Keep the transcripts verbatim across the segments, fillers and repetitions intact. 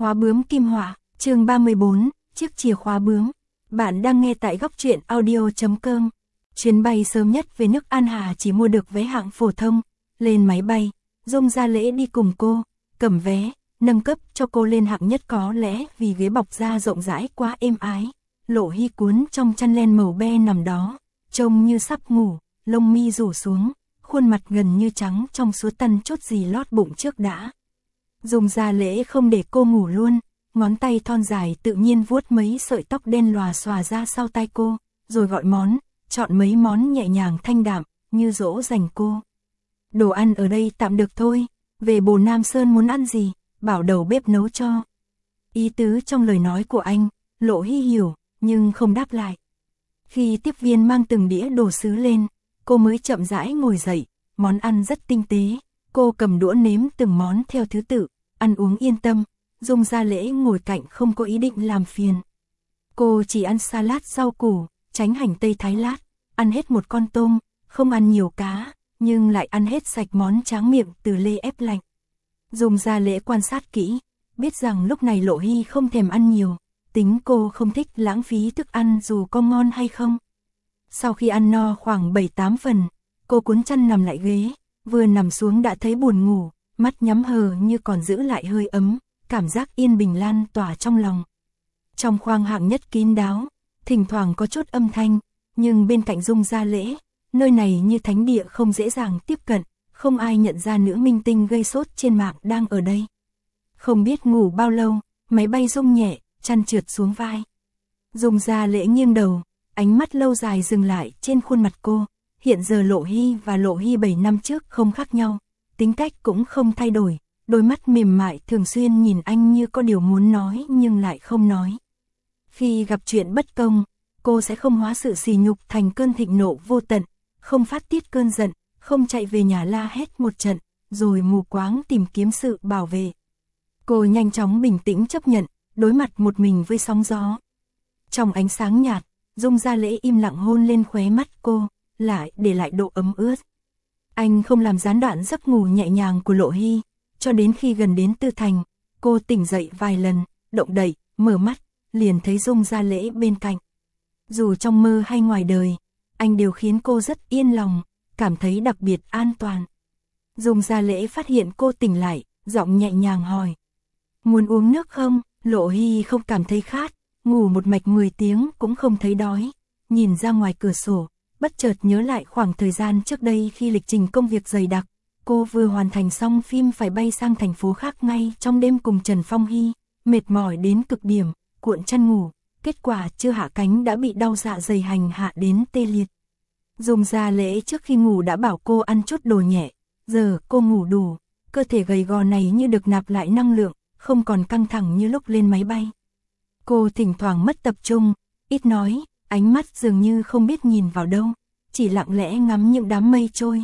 Khóa bướm kim họa, chương ba mươi bốn, chiếc chìa khóa bướm. Bạn đang nghe tại góc truyện audio chấm com. Chuyến bay sớm nhất về nước An Hà chỉ mua được vé hạng phổ thông. Lên máy bay, Dung Gia Lễ đi cùng cô, cầm vé, nâng cấp cho cô lên hạng nhất, có lẽ vì ghế bọc da rộng rãi quá êm ái. Lộ Hy cuốn trong chăn len màu be nằm đó, trông như sắp ngủ, lông mi rủ xuống, khuôn mặt gần như trắng trong suốt, tăn chốt gì lót bụng trước đã. Dung Gia Lễ không để cô ngủ luôn, ngón tay thon dài tự nhiên vuốt mấy sợi tóc đen lòa xòa ra sau tai cô, rồi gọi món, chọn mấy món nhẹ nhàng thanh đạm, như dỗ dành cô. Đồ ăn ở đây tạm được thôi, về Bồ Nam Sơn muốn ăn gì, bảo đầu bếp nấu cho. Ý tứ trong lời nói của anh, Lộ Hy hiểu, nhưng không đáp lại. Khi tiếp viên mang từng đĩa đồ sứ lên, cô mới chậm rãi ngồi dậy, món ăn rất tinh tế, cô cầm đũa nếm từng món theo thứ tự, ăn uống yên tâm. Dung Gia Lễ ngồi cạnh không có ý định làm phiền. Cô chỉ ăn salad rau củ, tránh hành tây thái lát, ăn hết một con tôm, không ăn nhiều cá, nhưng lại ăn hết sạch món tráng miệng từ lê ép lạnh. Dung Gia Lễ quan sát kỹ, biết rằng lúc này Lộ Hy không thèm ăn nhiều, tính cô không thích lãng phí thức ăn dù có ngon hay không. Sau khi ăn no khoảng bảy tám phần, cô cuốn chăn nằm lại ghế, vừa nằm xuống đã thấy buồn ngủ, mắt nhắm hờ như còn giữ lại hơi ấm. Cảm giác yên bình lan tỏa trong lòng. Trong khoang hạng nhất kín đáo, thỉnh thoảng có chút âm thanh, nhưng bên cạnh Dung Gia Lễ, nơi này như thánh địa không dễ dàng tiếp cận, không ai nhận ra nữ minh tinh gây sốt trên mạng đang ở đây. Không biết ngủ bao lâu, máy bay rung nhẹ, chăn trượt xuống vai. Dung Gia Lễ nghiêng đầu, ánh mắt lâu dài dừng lại trên khuôn mặt cô. Hiện giờ Lộ Hy và Lộ Hy bảy năm trước không khác nhau, tính cách cũng không thay đổi. Đôi mắt mềm mại thường xuyên nhìn anh như có điều muốn nói nhưng lại không nói. Khi gặp chuyện bất công, cô sẽ không hóa sự sỉ nhục thành cơn thịnh nộ vô tận, không phát tiết cơn giận, không chạy về nhà la hét một trận, rồi mù quáng tìm kiếm sự bảo vệ. Cô nhanh chóng bình tĩnh chấp nhận, đối mặt một mình với sóng gió. Trong ánh sáng nhạt, Dung Gia Lễ im lặng hôn lên khóe mắt cô, lại để lại độ ấm ướt. Anh không làm gián đoạn giấc ngủ nhẹ nhàng của Lộ Hy. Cho đến khi gần đến Tư Thành, cô tỉnh dậy vài lần, động đậy, mở mắt, liền thấy Dung Gia Lễ bên cạnh. Dù trong mơ hay ngoài đời, anh đều khiến cô rất yên lòng, cảm thấy đặc biệt an toàn. Dung Gia Lễ phát hiện cô tỉnh lại, giọng nhẹ nhàng hỏi. Muốn uống nước không? Lộ Hy không cảm thấy khát, ngủ một mạch mười tiếng cũng không thấy đói. Nhìn ra ngoài cửa sổ, bất chợt nhớ lại khoảng thời gian trước đây khi lịch trình công việc dày đặc. Cô vừa hoàn thành xong phim phải bay sang thành phố khác ngay trong đêm cùng Trần Phong Hy, mệt mỏi đến cực điểm, cuộn chăn ngủ, kết quả chưa hạ cánh đã bị đau dạ dày hành hạ đến tê liệt. Dung Gia Lễ trước khi ngủ đã bảo cô ăn chút đồ nhẹ, giờ cô ngủ đủ, cơ thể gầy gò này như được nạp lại năng lượng, không còn căng thẳng như lúc lên máy bay. Cô thỉnh thoảng mất tập trung, ít nói, ánh mắt dường như không biết nhìn vào đâu, chỉ lặng lẽ ngắm những đám mây trôi.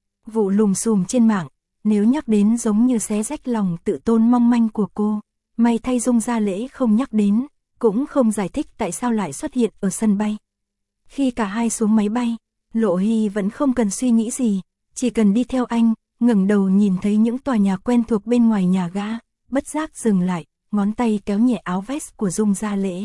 Vụ lùm xùm trên mạng, nếu nhắc đến giống như xé rách lòng tự tôn mong manh của cô, may thay Dung Gia Lễ không nhắc đến, cũng không giải thích tại sao lại xuất hiện ở sân bay. Khi cả hai xuống máy bay, Lộ Hy vẫn không cần suy nghĩ gì, chỉ cần đi theo anh, ngẩng đầu nhìn thấy những tòa nhà quen thuộc bên ngoài nhà ga, bất giác dừng lại, ngón tay kéo nhẹ áo vest của Dung Gia Lễ.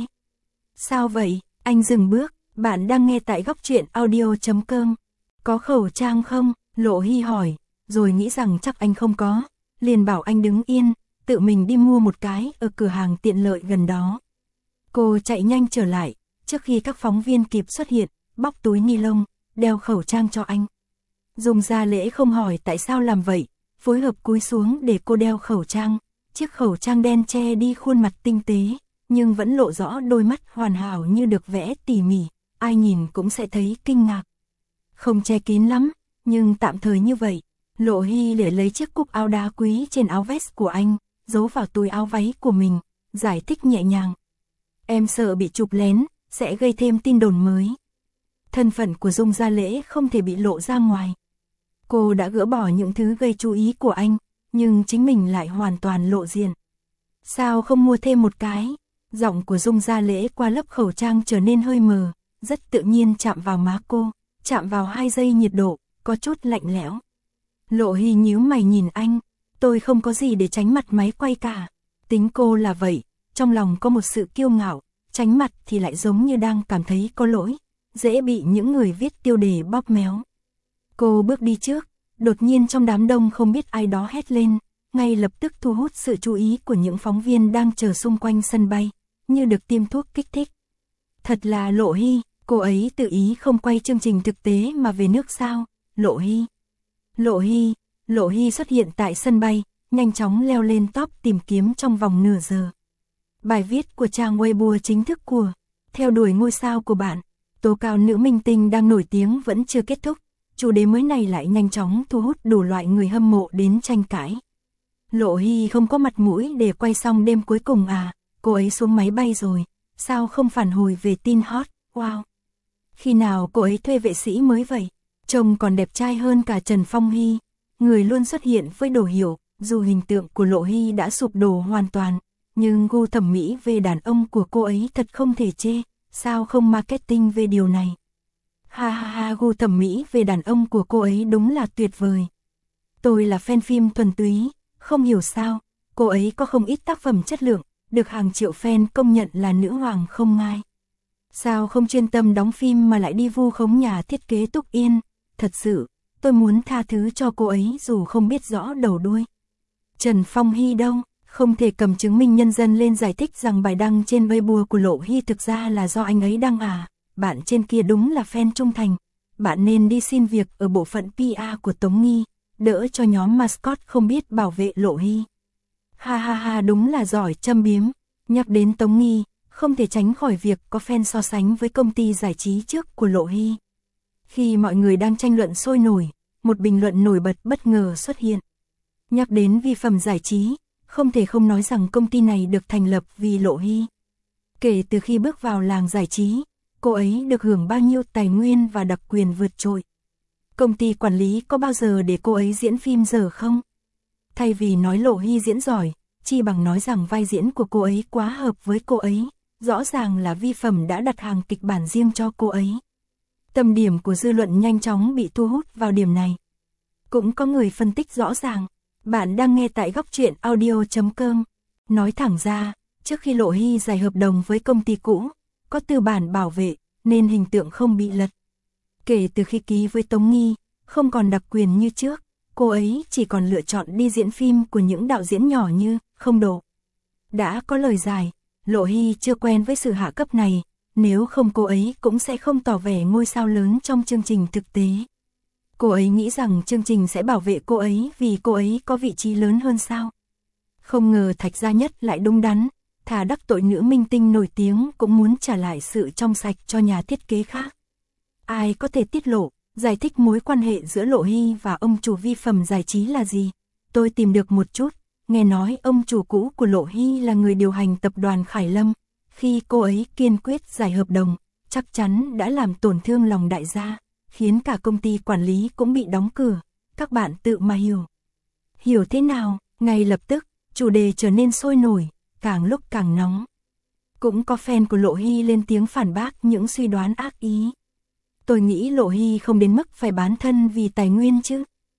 Sao vậy? Anh dừng bước, bạn đang nghe tại góc truyện audio chấm com. Có khẩu trang không? Lộ Hy hỏi, rồi nghĩ rằng chắc anh không có, liền bảo anh đứng yên, tự mình đi mua một cái ở cửa hàng tiện lợi gần đó. Cô chạy nhanh trở lại, trước khi các phóng viên kịp xuất hiện, bóc túi ni lông, đeo khẩu trang cho anh. Dung Gia Lễ không hỏi tại sao làm vậy, phối hợp cúi xuống để cô đeo khẩu trang, chiếc khẩu trang đen che đi khuôn mặt tinh tế, nhưng vẫn lộ rõ đôi mắt hoàn hảo như được vẽ tỉ mỉ, ai nhìn cũng sẽ thấy kinh ngạc. Không che kín lắm, nhưng tạm thời như vậy. Lộ Hy để lấy chiếc cúc áo đá quý trên áo vest của anh, giấu vào túi áo váy của mình, giải thích nhẹ nhàng. Em sợ bị chụp lén, sẽ gây thêm tin đồn mới. Thân phận của Dung Gia Lễ không thể bị lộ ra ngoài. Cô đã gỡ bỏ những thứ gây chú ý của anh, nhưng chính mình lại hoàn toàn lộ diện. Sao không mua thêm một cái? Giọng của Dung Gia Lễ qua lớp khẩu trang trở nên hơi mờ, rất tự nhiên chạm vào má cô, chạm vào hai giây nhiệt độ, có chút lạnh lẽo. Lộ Hy nhíu mày nhìn anh, tôi không có gì để tránh mặt máy quay cả. Tính cô là vậy, trong lòng có một sự kiêu ngạo, tránh mặt thì lại giống như đang cảm thấy có lỗi, dễ bị những người viết tiêu đề bóp méo. Cô bước đi trước, đột nhiên trong đám đông không biết ai đó hét lên, ngay lập tức thu hút sự chú ý của những phóng viên đang chờ xung quanh sân bay, như được tiêm thuốc kích thích. Thật là Lộ Hy, cô ấy tự ý không quay chương trình thực tế mà về nước sao? Lộ Hy. Lộ Hy, Lộ Hy xuất hiện tại sân bay, nhanh chóng leo lên top tìm kiếm trong vòng nửa giờ. Bài viết của trang Weibo chính thức của Theo đuổi ngôi sao của bạn, tố cáo nữ minh tinh đang nổi tiếng vẫn chưa kết thúc, chủ đề mới này lại nhanh chóng thu hút đủ loại người hâm mộ đến tranh cãi. Lộ Hy không có mặt mũi để quay xong đêm cuối cùng à, cô ấy xuống máy bay rồi, sao không phản hồi về tin hot, wow. Khi nào cô ấy thuê vệ sĩ mới vậy, trông còn đẹp trai hơn cả Trần Phong Hy, người luôn xuất hiện với đồ hiểu, dù hình tượng của Lộ Hy đã sụp đổ hoàn toàn, nhưng gu thẩm mỹ về đàn ông của cô ấy thật không thể chê, sao không marketing về điều này. Ha ha ha, gu thẩm mỹ về đàn ông của cô ấy đúng là tuyệt vời. Tôi là fan phim thuần túy, không hiểu sao, cô ấy có không ít tác phẩm chất lượng, được hàng triệu fan công nhận là nữ hoàng không ngai. Sao không chuyên tâm đóng phim mà lại đi vu khống nhà thiết kế Túc Yên, thật sự, tôi muốn tha thứ cho cô ấy dù không biết rõ đầu đuôi. Trần Phong Hy đâu, không thể cầm chứng minh nhân dân lên giải thích rằng bài đăng trên Weibo của Lộ Hy thực ra là do anh ấy đăng à, bạn trên kia đúng là fan trung thành, bạn nên đi xin việc ở bộ phận pê e của Tống Nghi, đỡ cho nhóm mascot không biết bảo vệ Lộ Hy. Ha ha ha, đúng là giỏi châm biếm, nhắc đến Tống Nghi, không thể tránh khỏi việc có fan so sánh với công ty giải trí trước của Lộ Hy. Khi mọi người đang tranh luận sôi nổi, một bình luận nổi bật bất ngờ xuất hiện. Nhắc đến vi phẩm giải trí, không thể không nói rằng công ty này được thành lập vì Lộ Hy. Kể từ khi bước vào làng giải trí, cô ấy được hưởng bao nhiêu tài nguyên và đặc quyền vượt trội. Công ty quản lý có bao giờ để cô ấy diễn phim dở không? Thay vì nói Lộ Hy diễn giỏi, chi bằng nói rằng vai diễn của cô ấy quá hợp với cô ấy, rõ ràng là vi phẩm đã đặt hàng kịch bản riêng cho cô ấy. Tâm điểm của dư luận nhanh chóng bị thu hút vào điểm này. Cũng có người phân tích rõ ràng, bạn đang nghe tại góc truyện audio chấm com. Nói thẳng ra, trước khi Lộ Hy giải hợp đồng với công ty cũ, có tư bản bảo vệ, nên hình tượng không bị lật. Kể từ khi ký với Tống Nghi, không còn đặc quyền như trước, cô ấy chỉ còn lựa chọn đi diễn phim của những đạo diễn nhỏ như Không Độ. Đã có lời giải, Lộ Hy chưa quen với sự hạ cấp này, nếu không cô ấy cũng sẽ không tỏ vẻ ngôi sao lớn trong chương trình thực tế. Cô ấy nghĩ rằng chương trình sẽ bảo vệ cô ấy vì cô ấy có vị trí lớn hơn sao. Không ngờ Thạch Gia Nhất lại đúng đắn, thà đắc tội nữ minh tinh nổi tiếng cũng muốn trả lại sự trong sạch cho nhà thiết kế khác. Ai có thể tiết lộ, giải thích mối quan hệ giữa Lộ Hy và ông chủ vi phẩm giải trí là gì? Tôi tìm được một chút, nghe nói ông chủ cũ của Lộ Hy là người điều hành tập đoàn Khải Lâm. Khi cô ấy kiên quyết giải hợp đồng, chắc chắn đã làm tổn thương lòng đại gia, khiến cả công ty quản lý cũng bị đóng cửa. Các bạn tự mà hiểu. Hiểu thế nào? Ngay lập tức, chủ đề trở nên sôi nổi, càng lúc càng nóng. Cũng có fan của Lộ Hy lên tiếng phản bác những suy đoán ác ý. Tôi nghĩ Lộ Hy không đến mức phải bán thân vì tài nguyên chứ.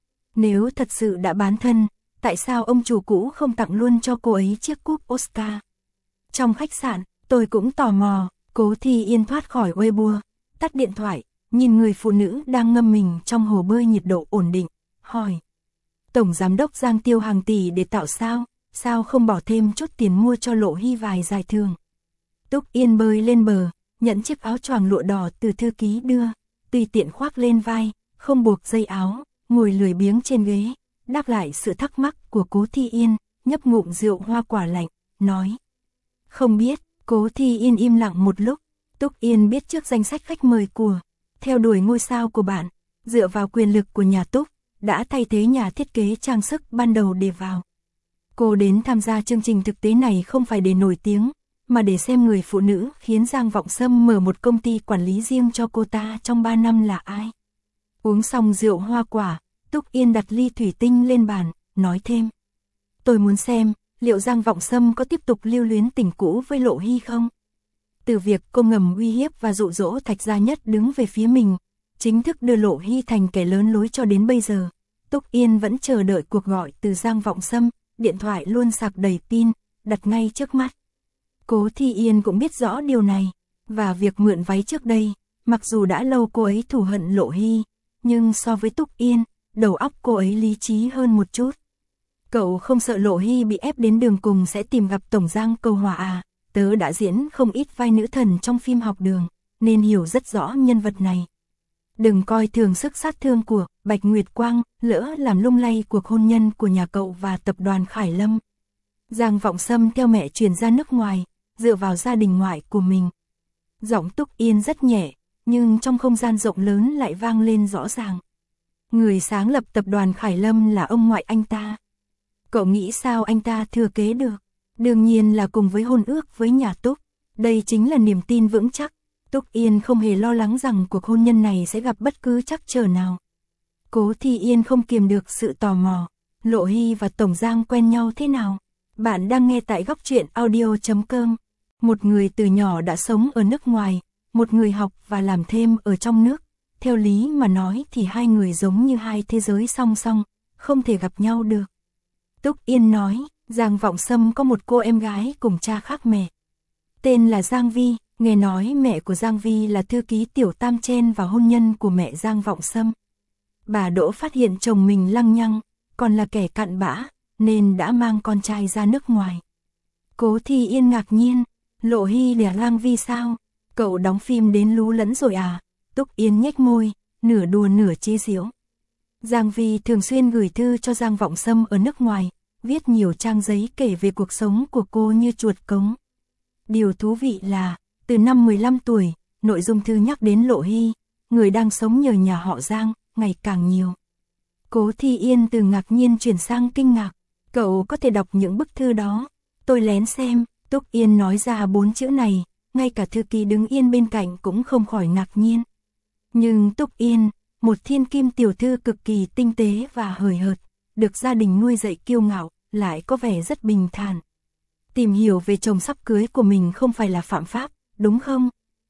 Nếu thật sự đã bán thân, tại sao ông chủ cũ không tặng luôn cho cô ấy chiếc cúp Oscar? Trong khách sạn, tôi cũng tò mò, Cố Thi Yên thoát khỏi Weibo, tắt điện thoại, nhìn người phụ nữ đang ngâm mình trong hồ bơi nhiệt độ ổn định, hỏi. Tổng giám đốc Giang tiêu hàng tỷ để tạo sao, sao không bỏ thêm chút tiền mua cho Lộ Hy vài giải thưởng? Túc Yên bơi lên bờ, nhận chiếc áo choàng lụa đỏ từ thư ký đưa, tùy tiện khoác lên vai, không buộc dây áo, ngồi lười biếng trên ghế, đáp lại sự thắc mắc của Cố Thi Yên, nhấp ngụm rượu hoa quả lạnh, nói. Không biết. Cố Thi Yên im lặng một lúc, Túc Yên biết trước danh sách khách mời của Theo đuổi ngôi sao của bạn, dựa vào quyền lực của nhà Túc, đã thay thế nhà thiết kế trang sức ban đầu để vào. Cô đến tham gia chương trình thực tế này không phải để nổi tiếng, mà để xem người phụ nữ khiến Giang Vọng Sâm mở một công ty quản lý riêng cho cô ta trong ba năm là ai. Uống xong rượu hoa quả, Túc Yên đặt ly thủy tinh lên bàn, nói thêm. Tôi muốn xem, liệu Giang Vọng Sâm có tiếp tục lưu luyến tình cũ với Lộ Hy không? Từ việc cô ngầm uy hiếp và dụ dỗ Thạch Gia Nhất đứng về phía mình, chính thức đưa Lộ Hy thành kẻ lớn lối cho đến bây giờ, Túc Yên vẫn chờ đợi cuộc gọi từ Giang Vọng Sâm, điện thoại luôn sạc đầy pin, đặt ngay trước mắt. Cố Thi Yên cũng biết rõ điều này, và việc mượn váy trước đây, mặc dù đã lâu cô ấy thù hận Lộ Hy, nhưng so với Túc Yên, đầu óc cô ấy lý trí hơn một chút. Cậu không sợ Lộ Hy bị ép đến đường cùng sẽ tìm gặp Tổng Giang cầu hòa à? Tớ đã diễn không ít vai nữ thần trong phim Học Đường, nên hiểu rất rõ nhân vật này. Đừng coi thường sức sát thương của Bạch Nguyệt Quang, lỡ làm lung lay cuộc hôn nhân của nhà cậu và tập đoàn Khải Lâm. Giang Vọng Sâm theo mẹ chuyển ra nước ngoài, dựa vào gia đình ngoại của mình. Giọng Túc Yên rất nhẹ, nhưng trong không gian rộng lớn lại vang lên rõ ràng. Người sáng lập tập đoàn Khải Lâm là ông ngoại anh ta. Cậu nghĩ sao anh ta thừa kế được? Đương nhiên là cùng với hôn ước với nhà Túc. Đây chính là niềm tin vững chắc. Túc Yên không hề lo lắng rằng cuộc hôn nhân này sẽ gặp bất cứ trắc trở nào. Cố Thi Yên không kiềm được sự tò mò. Lộ Hy và Tổng Giang quen nhau thế nào? Bạn đang nghe tại góc truyện audio chấm com. Một người từ nhỏ đã sống ở nước ngoài, một người học và làm thêm ở trong nước. Theo lý mà nói thì hai người giống như hai thế giới song song, không thể gặp nhau được. Túc Yên nói, Giang Vọng Sâm có một cô em gái cùng cha khác mẹ. Tên là Giang Vi, nghe nói mẹ của Giang Vi là thư ký Tiểu Tam chen và hôn nhân của mẹ Giang Vọng Sâm. Bà Đỗ phát hiện chồng mình lăng nhăng, còn là kẻ cặn bã, nên đã mang con trai ra nước ngoài. Cố Thi Yên ngạc nhiên, Lộ Hy là Giang Vi sao? Cậu đóng phim đến lú lẫn rồi à? Túc Yên nhếch môi, nửa đùa nửa chế giễu. Giang Vi thường xuyên gửi thư cho Giang Vọng Sâm ở nước ngoài, viết nhiều trang giấy kể về cuộc sống của cô như chuột cống. Điều thú vị là, từ năm mười lăm tuổi, nội dung thư nhắc đến Lộ Hy, người đang sống nhờ nhà họ Giang, ngày càng nhiều. Cố Thi Yên từ ngạc nhiên chuyển sang kinh ngạc, cậu có thể đọc những bức thư đó. Tôi lén xem, Túc Yên nói ra bốn chữ này, ngay cả thư ký đứng yên bên cạnh cũng không khỏi ngạc nhiên. Nhưng Túc Yên, một thiên kim tiểu thư cực kỳ tinh tế và hời hợt, được gia đình nuôi dạy kiêu ngạo, lại có vẻ rất bình thản. Tìm hiểu về chồng sắp cưới của mình không phải là phạm pháp, đúng không?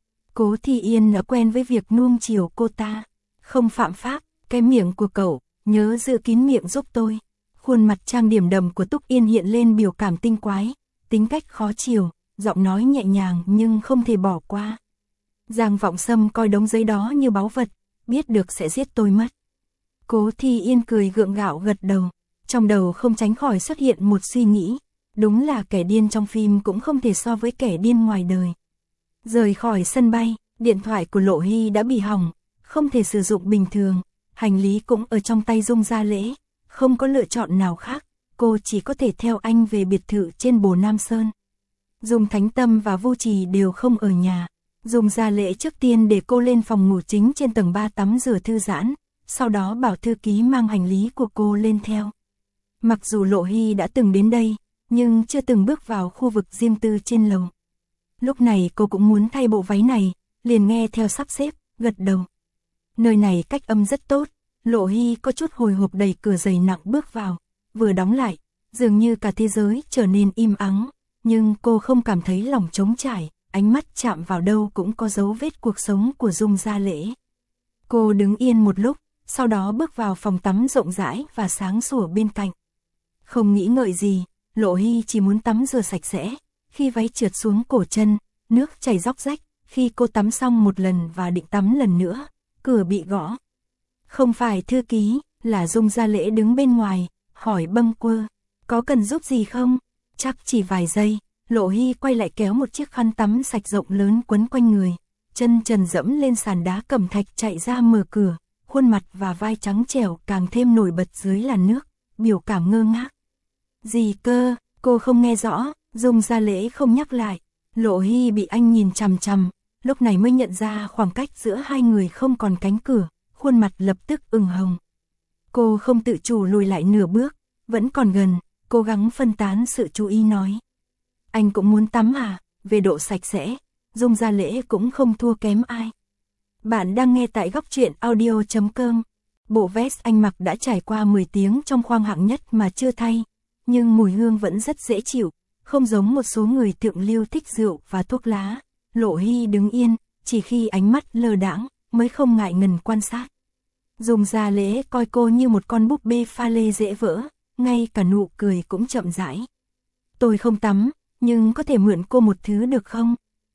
Cố Thi Yên đã quen với việc nuông chiều cô ta. Không phạm pháp, cái miệng của cậu, nhớ giữ kín miệng giúp tôi. Khuôn mặt trang điểm đầm của Túc Yên hiện lên biểu cảm tinh quái, tính cách khó chiều, giọng nói nhẹ nhàng nhưng không thể bỏ qua. Giang Vọng Sâm coi đống giấy đó như báu vật, biết được sẽ giết tôi mất. Cố Thi Yên cười gượng gạo gật đầu, trong đầu không tránh khỏi xuất hiện một suy nghĩ, đúng là kẻ điên trong phim cũng không thể so với kẻ điên ngoài đời. Rời khỏi sân bay, điện thoại của Lộ Hy đã bị hỏng, không thể sử dụng bình thường, hành lý cũng ở trong tay Dung Gia Lễ, không có lựa chọn nào khác, cô chỉ có thể theo anh về biệt thự trên Bồ Nam Sơn. Dung Thánh Tâm và Vô Trì đều không ở nhà. Dung Gia Lễ trước tiên để cô lên phòng ngủ chính trên tầng ba tắm rửa thư giãn, sau đó bảo thư ký mang hành lý của cô lên theo. Mặc dù Lộ Hy đã từng đến đây, nhưng chưa từng bước vào khu vực riêng tư trên lầu. Lúc này cô cũng muốn thay bộ váy này, liền nghe theo sắp xếp, gật đầu. Nơi này cách âm rất tốt, Lộ Hy có chút hồi hộp đẩy cửa dày nặng bước vào, vừa đóng lại, dường như cả thế giới trở nên im ắng, nhưng cô không cảm thấy lòng trống trải, ánh mắt chạm vào đâu cũng có dấu vết cuộc sống của Dung Gia Lễ. Cô đứng yên một lúc, sau đó bước vào phòng tắm rộng rãi và sáng sủa bên cạnh. Không nghĩ ngợi gì, Lộ Hy chỉ muốn tắm rửa sạch sẽ, khi váy trượt xuống cổ chân, nước chảy róc rách, khi cô tắm xong một lần và định tắm lần nữa, cửa bị gõ. Không phải thư ký, là Dung Gia Lễ đứng bên ngoài, hỏi bâng quơ, có cần giúp gì không? Chắc chỉ vài giây, Lộ Hy quay lại kéo một chiếc khăn tắm sạch rộng lớn quấn quanh người, chân trần dẫm lên sàn đá cẩm thạch chạy ra mở cửa, khuôn mặt và vai trắng trẻo càng thêm nổi bật dưới làn nước, biểu cảm ngơ ngác. Gì cơ, cô không nghe rõ, Dung Gia Lễ không nhắc lại. Lộ Hy bị anh nhìn chằm chằm, lúc này mới nhận ra khoảng cách giữa hai người không còn cánh cửa, khuôn mặt lập tức ửng hồng. Cô không tự chủ lùi lại nửa bước, vẫn còn gần, cố gắng phân tán sự chú ý nói. Anh cũng muốn tắm à, về độ sạch sẽ, Dung Gia Lễ cũng không thua kém ai. Bạn đang nghe tại góc truyện audio chấm com. Bộ vest anh mặc đã trải qua mười tiếng trong khoang hạng nhất mà chưa thay, nhưng mùi hương vẫn rất dễ chịu, không giống một số người thượng lưu thích rượu và thuốc lá. Lộ Hy đứng yên, chỉ khi ánh mắt lơ đãng mới không ngại ngần quan sát. Dung Gia Lễ coi cô như một con búp bê pha lê dễ vỡ, ngay cả nụ cười cũng chậm rãi. tôi không tắm, nhưng có thể mượn cô một thứ được không?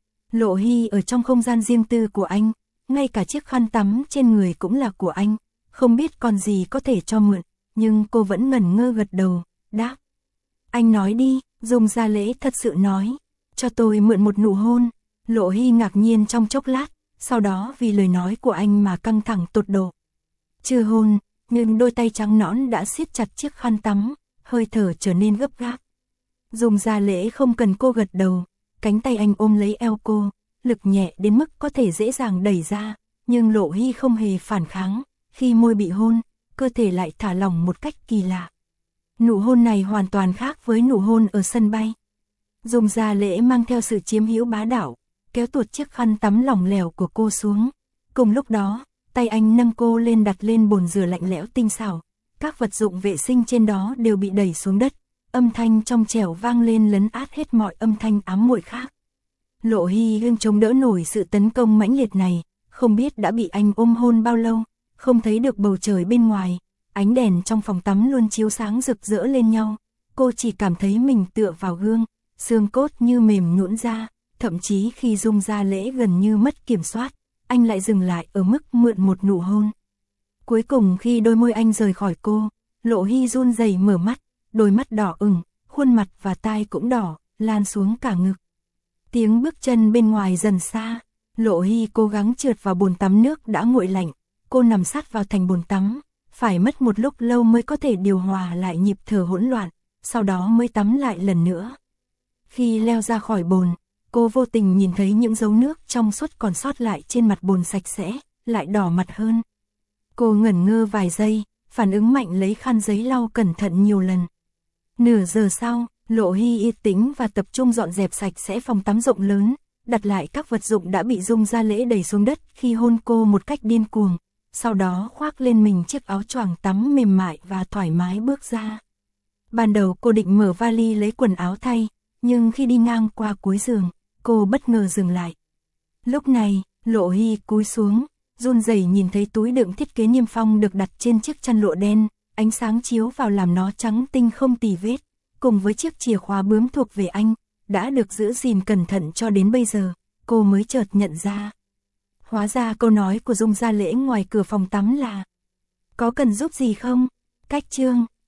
Lộ Hy ở trong không gian riêng tư của anh, ngay cả chiếc khăn tắm trên người cũng là của anh, không biết còn gì có thể cho mượn, nhưng cô vẫn ngẩn ngơ gật đầu, đáp. Anh nói đi, Dung Gia Lễ thật sự nói, cho tôi mượn một nụ hôn. Lộ Hy ngạc nhiên trong chốc lát, sau đó vì lời nói của anh mà căng thẳng tột độ. Chưa hôn, nhưng đôi tay trắng nõn đã siết chặt chiếc khăn tắm, hơi thở trở nên gấp gáp. Dung Gia Lễ không cần cô gật đầu, cánh tay anh ôm lấy eo cô, lực nhẹ đến mức có thể dễ dàng đẩy ra, nhưng Lộ Hy không hề phản kháng, khi môi bị hôn, cơ thể lại thả lỏng một cách kỳ lạ. Nụ hôn này hoàn toàn khác với nụ hôn ở sân bay. Dung Gia Lễ mang theo sự chiếm hữu bá đạo, kéo tuột chiếc khăn tắm lỏng lẻo của cô xuống. Cùng lúc đó, tay anh nâng cô lên đặt lên bồn rửa lạnh lẽo tinh xảo. Các vật dụng vệ sinh trên đó đều bị đẩy xuống đất. Âm thanh trong trẻo vang lên lấn át hết mọi âm thanh ám muội khác. Lộ Hy hương chống đỡ nổi sự tấn công mãnh liệt này, không biết đã bị anh ôm hôn bao lâu, không thấy được bầu trời bên ngoài. Ánh đèn trong phòng tắm luôn chiếu sáng rực rỡ lên nhau. Cô chỉ cảm thấy mình tựa vào gương, xương cốt như mềm nhũn ra. Thậm chí khi Dung Gia Lễ gần như mất kiểm soát, anh lại dừng lại ở mức mượn một nụ hôn. Cuối cùng khi đôi môi anh rời khỏi cô, Lộ Hy run rẩy mở mắt, đôi mắt đỏ ửng, khuôn mặt và tai cũng đỏ, lan xuống cả ngực. Tiếng bước chân bên ngoài dần xa, Lộ Hy cố gắng trượt vào bồn tắm nước đã nguội lạnh, cô nằm sát vào thành bồn tắm, phải mất một lúc lâu mới có thể điều hòa lại nhịp thở hỗn loạn, sau đó mới tắm lại lần nữa. Khi leo ra khỏi bồn, cô vô tình nhìn thấy những dấu nước trong suốt còn sót lại trên mặt bồn sạch sẽ, lại đỏ mặt hơn. Cô ngẩn ngơ vài giây, phản ứng mạnh lấy khăn giấy lau cẩn thận nhiều lần. Nửa giờ sau, Lộ Hy yên tĩnh và tập trung dọn dẹp sạch sẽ phòng tắm rộng lớn, đặt lại các vật dụng đã bị Dung Gia Lễ đẩy xuống đất khi hôn cô một cách điên cuồng, sau đó khoác lên mình chiếc áo choàng tắm mềm mại và thoải mái bước ra. Ban đầu cô định mở vali lấy quần áo thay, nhưng khi đi ngang qua cuối giường, cô bất ngờ dừng lại. Lúc này, Lộ Hy cúi xuống, run rẩy nhìn thấy túi đựng thiết kế niêm phong được đặt trên chiếc chăn lụa đen, ánh sáng chiếu vào làm nó trắng tinh không tì vết, cùng với chiếc chìa khóa bướm thuộc về anh, đã được giữ gìn cẩn thận cho đến bây giờ, cô mới chợt nhận ra. Hóa ra câu nói của Dung Gia Lễ ngoài cửa phòng tắm là: có cần giúp gì không? Cách chương